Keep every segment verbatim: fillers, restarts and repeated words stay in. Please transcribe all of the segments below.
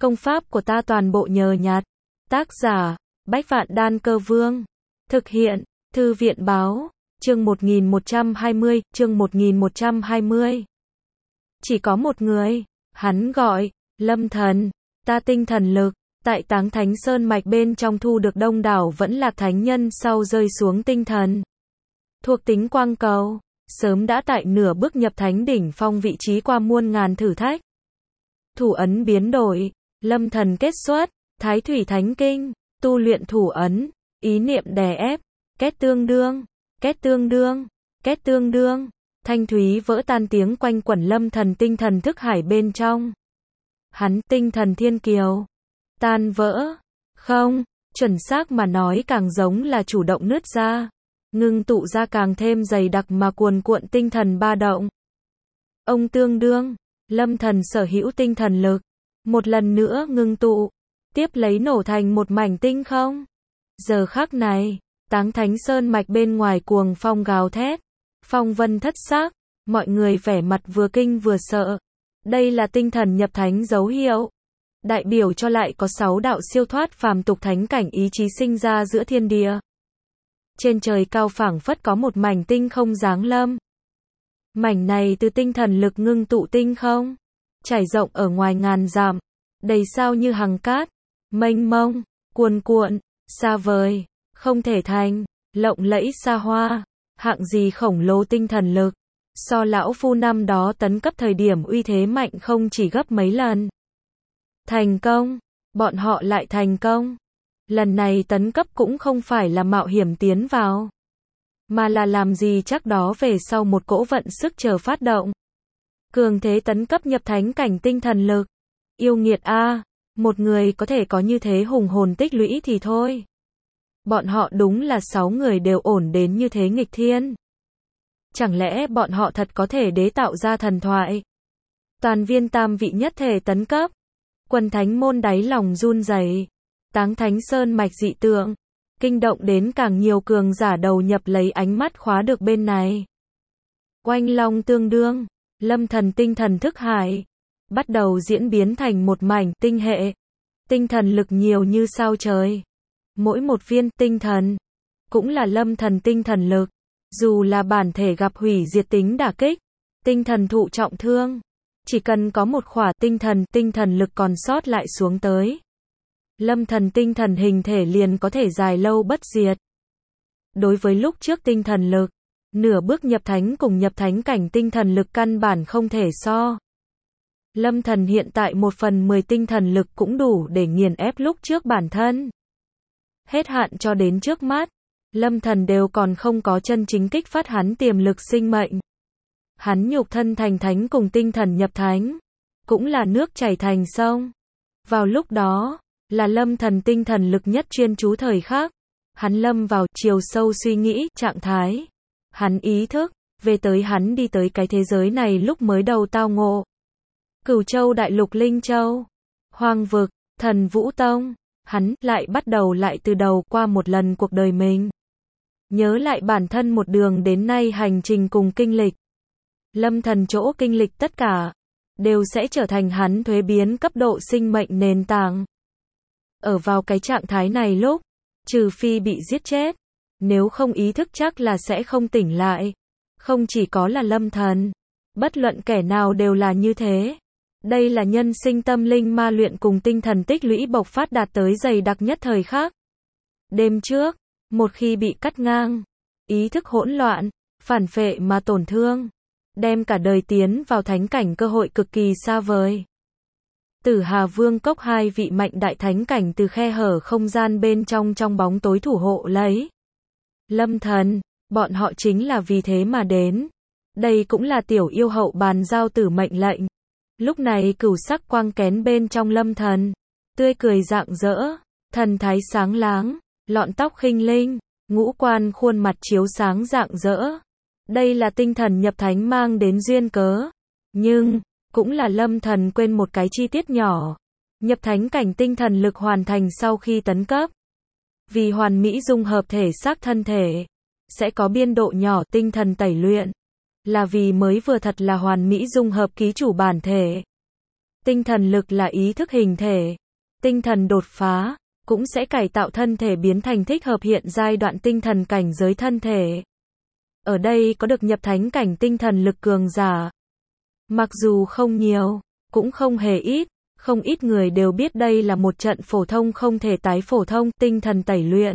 Công pháp của ta toàn bộ nhờ nhặt. Tác giả, Bách Vạn Đan Cơ Vương. Thực hiện, Thư viện Báo. Chương một nghìn một trăm hai mươi, chương một nghìn một trăm hai mươi. Chỉ có một người, hắn gọi, Lâm Thần. Ta tinh thần lực, tại Táng Thánh Sơn mạch bên trong thu được đông đảo vẫn lạc thánh nhân sau rơi xuống tinh thần. Thuộc tính quang cầu, sớm đã tại nửa bước nhập thánh đỉnh phong vị trí qua muôn ngàn thử thách. Thủ ấn biến đổi, Lâm Thần kết xuất, Thái Thủy Thánh Kinh, tu luyện thủ ấn, ý niệm đè ép, kết tương đương, kết tương đương, kết tương đương, thanh thúy vỡ tan tiếng quanh quẩn Lâm Thần tinh thần thức hải bên trong. Hắn tinh thần thiên kiều, tan vỡ, không, chuẩn xác mà nói càng giống là chủ động nứt ra, ngưng tụ ra càng thêm dày đặc mà cuồn cuộn tinh thần ba động. Ông tương đương, Lâm Thần sở hữu tinh thần lực, một lần nữa ngưng tụ, tiếp lấy nổ thành một mảnh tinh không. Giờ khắc này, Táng Thánh Sơn mạch bên ngoài cuồng phong gào thét, phong vân thất sắc, mọi người vẻ mặt vừa kinh vừa sợ. Đây là tinh thần nhập thánh dấu hiệu, đại biểu cho lại có sáu đạo siêu thoát phàm tục thánh cảnh ý chí sinh ra giữa thiên địa. Trên trời cao phảng phất có một mảnh tinh không giáng lâm. Mảnh này từ tinh thần lực ngưng tụ tinh không, trải rộng ở ngoài ngàn dặm, đầy sao như hằng cát, mênh mông, cuồn cuộn, xa vời, không thể thành, lộng lẫy xa hoa, hạng gì khổng lồ tinh thần lực, so lão phu năm đó tấn cấp thời điểm uy thế mạnh không chỉ gấp mấy lần. Thành công, bọn họ lại thành công. Lần này tấn cấp cũng không phải là mạo hiểm tiến vào, mà là làm gì chắc đó về sau một cỗ vận sức chờ phát động. Cường thế tấn cấp nhập thánh cảnh tinh thần lực. Yêu nghiệt a, một người có thể có như thế hùng hồn tích lũy thì thôi. Bọn họ đúng là sáu người đều ổn đến như thế nghịch thiên. Chẳng lẽ bọn họ thật có thể đế tạo ra thần thoại? Toàn viên tam vị nhất thể tấn cấp. Quần thánh môn đáy lòng run rẩy. Táng Thánh Sơn mạch dị tượng, kinh động đến càng nhiều cường giả đầu nhập lấy ánh mắt khóa được bên này. Oanh long tương đương, Lâm Thần tinh thần thức hải, bắt đầu diễn biến thành một mảnh tinh hệ. Tinh thần lực nhiều như sao trời. Mỗi một viên tinh thần, cũng là Lâm Thần tinh thần lực. Dù là bản thể gặp hủy diệt tính đả kích, tinh thần thụ trọng thương, chỉ cần có một khỏa tinh thần, tinh thần lực còn sót lại xuống tới. Lâm Thần tinh thần hình thể liền có thể dài lâu bất diệt. Đối với lúc trước tinh thần lực, nửa bước nhập thánh cùng nhập thánh cảnh tinh thần lực căn bản không thể so. Lâm Thần hiện tại một phần mười tinh thần lực cũng đủ để nghiền ép lúc trước bản thân. Hết hạn cho đến trước mắt, Lâm Thần đều còn không có chân chính kích phát hắn tiềm lực sinh mệnh. Hắn nhục thân thành thánh cùng tinh thần nhập thánh, cũng là nước chảy thành sông. Vào lúc đó, là Lâm Thần tinh thần lực nhất chuyên chú thời khắc. Hắn lâm vào chiều sâu suy nghĩ, trạng thái. Hắn ý thức, về tới hắn đi tới cái thế giới này lúc mới đầu tao ngộ. Cửu Châu Đại Lục Linh Châu, Hoang Vực, Thần Vũ Tông, hắn lại bắt đầu lại từ đầu qua một lần cuộc đời mình. Nhớ lại bản thân một đường đến nay hành trình cùng kinh lịch. Lâm Thần chỗ kinh lịch tất cả, đều sẽ trở thành hắn thuế biến cấp độ sinh mệnh nền tảng. Ở vào cái trạng thái này lúc, trừ phi bị giết chết, nếu không ý thức chắc là sẽ không tỉnh lại. Không chỉ có là Lâm Thần, bất luận kẻ nào đều là như thế. Đây là nhân sinh tâm linh ma luyện cùng tinh thần tích lũy bộc phát đạt tới dày đặc nhất thời khắc. Đêm trước, một khi bị cắt ngang, ý thức hỗn loạn, phản phệ mà tổn thương, đem cả đời tiến vào thánh cảnh cơ hội cực kỳ xa vời. Tử Hà Vương Cốc hai vị mạnh đại thánh cảnh từ khe hở không gian bên trong trong bóng tối thủ hộ lấy. Lâm Thần, bọn họ chính là vì thế mà đến. Đây cũng là tiểu yêu hậu bàn giao tử mệnh lệnh. Lúc này cửu sắc quang kén bên trong Lâm Thần, tươi cười rạng rỡ, thần thái sáng láng, lọn tóc khinh linh, ngũ quan khuôn mặt chiếu sáng rạng rỡ. Đây là tinh thần nhập thánh mang đến duyên cớ. Nhưng, cũng là Lâm Thần quên một cái chi tiết nhỏ. Nhập thánh cảnh tinh thần lực hoàn thành sau khi tấn cấp. Vì hoàn mỹ dung hợp thể xác thân thể, sẽ có biên độ nhỏ tinh thần tẩy luyện. Là vì mới vừa thật là hoàn mỹ dung hợp ký chủ bản thể. Tinh thần lực là ý thức hình thể. Tinh thần đột phá, cũng sẽ cải tạo thân thể biến thành thích hợp hiện giai đoạn tinh thần cảnh giới thân thể. Ở đây có được nhập thánh cảnh tinh thần lực cường giả. Mặc dù không nhiều, cũng không hề ít, không ít người đều biết đây là một trận phổ thông không thể tái phổ thông, tinh thần tẩy luyện.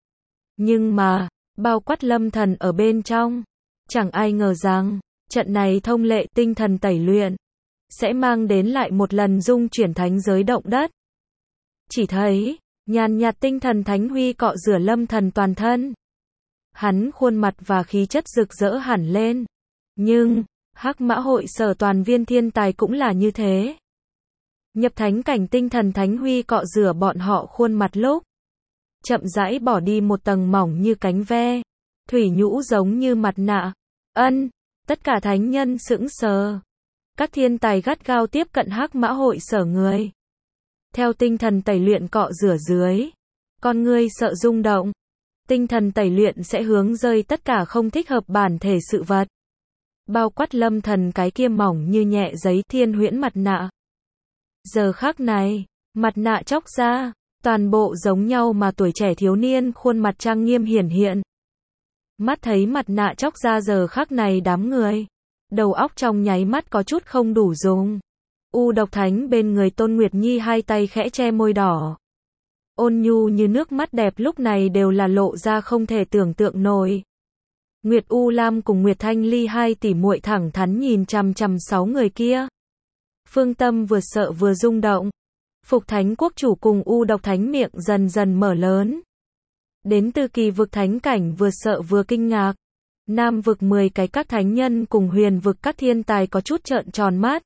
Nhưng mà, bao quát Lâm Thần ở bên trong, chẳng ai ngờ rằng, trận này thông lệ tinh thần tẩy luyện, sẽ mang đến lại một lần dung chuyển thánh giới động đất. Chỉ thấy, nhàn nhạt tinh thần thánh huy cọ rửa Lâm Thần toàn thân. Hắn khuôn mặt và khí chất rực rỡ hẳn lên. Nhưng, Hắc Mã hội sở toàn viên thiên tài cũng là như thế. Nhập thánh cảnh tinh thần thánh huy cọ rửa bọn họ khuôn mặt lúc chậm rãi bỏ đi một tầng mỏng như cánh ve, thủy nhũ giống như mặt nạ. Ân, tất cả thánh nhân sững sờ. Các thiên tài gắt gao tiếp cận Hắc Mã hội sở người. Theo tinh thần tẩy luyện cọ rửa dưới, con ngươi sợ rung động. Tinh thần tẩy luyện sẽ hướng rơi tất cả không thích hợp bản thể sự vật. Bao quát Lâm Thần cái kia mỏng như nhẹ giấy thiên huyễn mặt nạ. Giờ khắc này, mặt nạ chóc ra, toàn bộ giống nhau mà tuổi trẻ thiếu niên khuôn mặt trang nghiêm hiển hiện. Mắt thấy mặt nạ chóc ra giờ khắc này đám người, đầu óc trong nháy mắt có chút không đủ dùng. U Độc Thánh bên người Tôn Nguyệt Nhi hai tay khẽ che môi đỏ. Ôn nhu như nước mắt đẹp lúc này đều là lộ ra không thể tưởng tượng nổi. Nguyệt U Lam cùng Nguyệt Thanh Ly hai tỷ muội thẳng thắn nhìn chằm chằm sáu người kia. Phương tâm vừa sợ vừa rung động. Phục Thánh Quốc chủ cùng U Độc Thánh miệng dần dần mở lớn. Đến từ kỳ vực thánh cảnh vừa sợ vừa kinh ngạc. Nam vực mười cái các thánh nhân cùng huyền vực các thiên tài có chút trợn tròn mắt.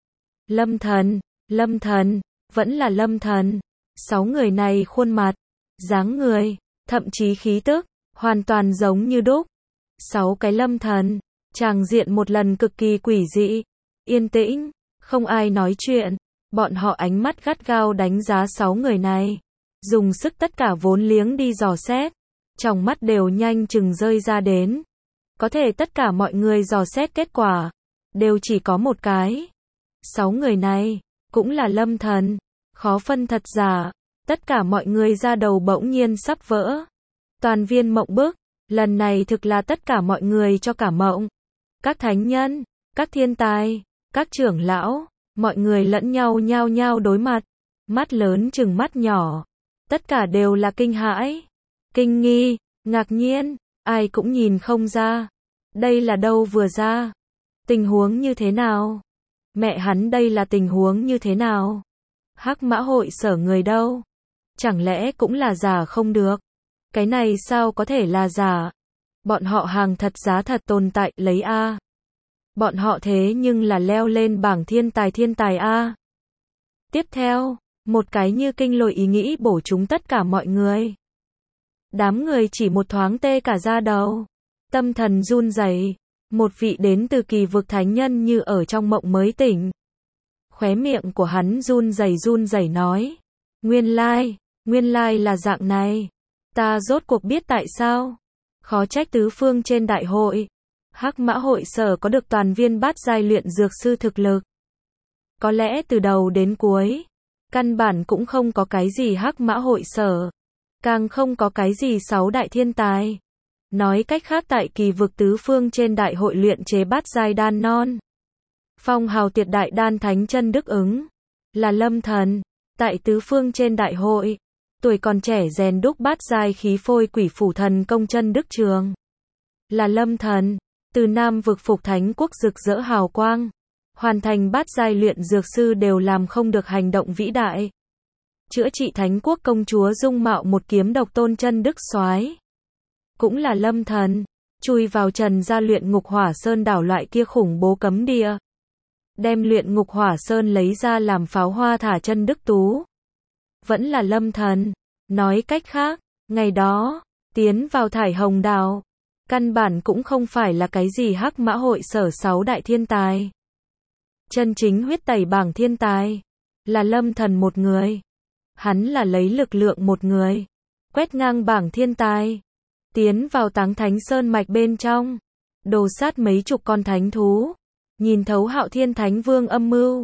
Lâm Thần, Lâm Thần, vẫn là Lâm Thần. Sáu người này khuôn mặt, dáng người, thậm chí khí tức, hoàn toàn giống như đúc. Sáu cái Lâm Thần, tràng diện một lần cực kỳ quỷ dị, yên tĩnh, không ai nói chuyện. Bọn họ ánh mắt gắt gao đánh giá sáu người này, dùng sức tất cả vốn liếng đi dò xét, trong mắt đều nhanh chừng rơi ra đến. Có thể tất cả mọi người dò xét kết quả, đều chỉ có một cái. Sáu người này, cũng là Lâm Thần, khó phân thật giả, tất cả mọi người ra đầu bỗng nhiên sắp vỡ. Toàn viên mộng bức, lần này thực là tất cả mọi người cho cả mộng. Các thánh nhân, các thiên tài, các trưởng lão, mọi người lẫn nhau nhao nhao đối mặt, mắt lớn chừng mắt nhỏ, tất cả đều là kinh hãi, kinh nghi, ngạc nhiên, ai cũng nhìn không ra. Đây là đâu vừa ra? Tình huống như thế nào? Mẹ hắn đây là tình huống như thế nào? Hắc Mã hội sở người đâu? Chẳng lẽ cũng là giả không được? Cái này sao có thể là giả? Bọn họ hàng thật giá thật tồn tại lấy A. Bọn họ thế nhưng là leo lên bảng thiên tài thiên tài A. Tiếp theo, một cái như kinh lôi ý nghĩ bổ trúng tất cả mọi người. Đám người chỉ một thoáng tê cả da đầu. Tâm thần run rẩy, một vị đến từ kỳ vực thánh nhân như ở trong mộng mới tỉnh. Khóe miệng của hắn run rẩy run rẩy nói. Nguyên lai, nguyên lai là dạng này. Ta rốt cuộc biết tại sao. Khó trách tứ phương trên đại hội. Hắc Mã hội sở có được toàn viên bát giai luyện dược sư thực lực. Có lẽ từ đầu đến cuối, căn bản cũng không có cái gì Hắc Mã hội sở. Càng không có cái gì sáu đại thiên tài. Nói cách khác tại kỳ vực tứ phương trên đại hội luyện chế bát giai đan non. Phong hào tuyệt đại đan thánh chân đức ứng. Là Lâm Thần. Tại tứ phương trên đại hội. Tuổi còn trẻ rèn đúc bát giai khí phôi quỷ phủ thần công chân đức trường. Là Lâm Thần. Từ Nam vực Phục Thánh Quốc rực rỡ hào quang. Hoàn thành bát giai luyện dược sư đều làm không được hành động vĩ đại. Chữa trị Thánh Quốc công chúa dung mạo một kiếm độc tôn chân đức soái. Cũng là Lâm Thần. Chui vào trần gia luyện ngục hỏa sơn đảo loại kia khủng bố cấm địa. Đem luyện ngục hỏa sơn lấy ra làm pháo hoa thả chân đức tú. Vẫn là Lâm Thần. Nói cách khác, ngày đó, tiến vào thải hồng đảo. Căn bản cũng không phải là cái gì Hắc Mã hội sở sáu đại thiên tài. Chân chính huyết tẩy bảng thiên tài. Là Lâm Thần một người. Hắn là lấy lực lượng một người. Quét ngang bảng thiên tài. Tiến vào Táng Thánh Sơn mạch bên trong. Đồ sát mấy chục con thánh thú. Nhìn thấu Hạo Thiên Thánh Vương âm mưu.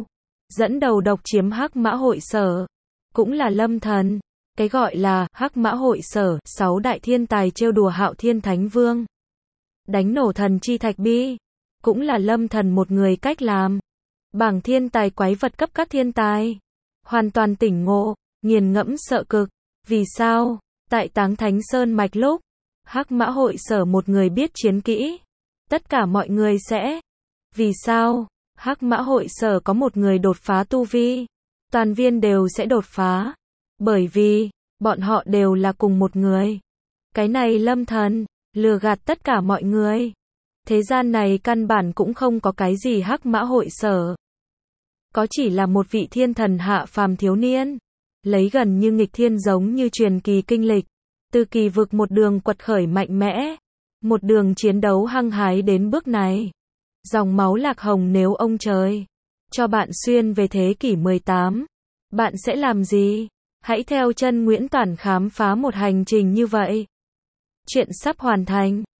dẫn đầu độc chiếm Hắc Mã Hội Sở, cũng là Lâm Thần. Cái gọi là Hắc Mã Hội Sở, sáu đại thiên tài trêu đùa Hạo Thiên Thánh Vương, đánh nổ thần chi thạch bi, cũng là Lâm Thần một người cách làm. Bảng thiên tài quái vật cấp các thiên tài, hoàn toàn tỉnh ngộ, nghiền ngẫm sợ cực. Vì sao? Tại Táng Thánh Sơn mạch lúc Hắc Mã Hội Sở một người biết chiến kỹ, tất cả mọi người sẽ. Vì sao? Hắc Mã Hội Sở có một người đột phá tu vi, toàn viên đều sẽ đột phá, bởi vì bọn họ đều là cùng một người. Cái này Lâm Thần lừa gạt tất cả mọi người. Thế gian này căn bản cũng không có cái gì Hắc Mã Hội Sở, có chỉ là một vị thiên thần hạ phàm thiếu niên, lấy gần như nghịch thiên giống như truyền kỳ kinh lịch, từ kỳ vực một đường quật khởi mạnh mẽ, một đường chiến đấu hăng hái đến bước này. Dòng máu lạc hồng, nếu ông trời cho bạn xuyên về thế kỷ mười tám, bạn sẽ làm gì? Hãy theo chân Nguyễn Toản khám phá một hành trình như vậy. Chuyện sắp hoàn thành.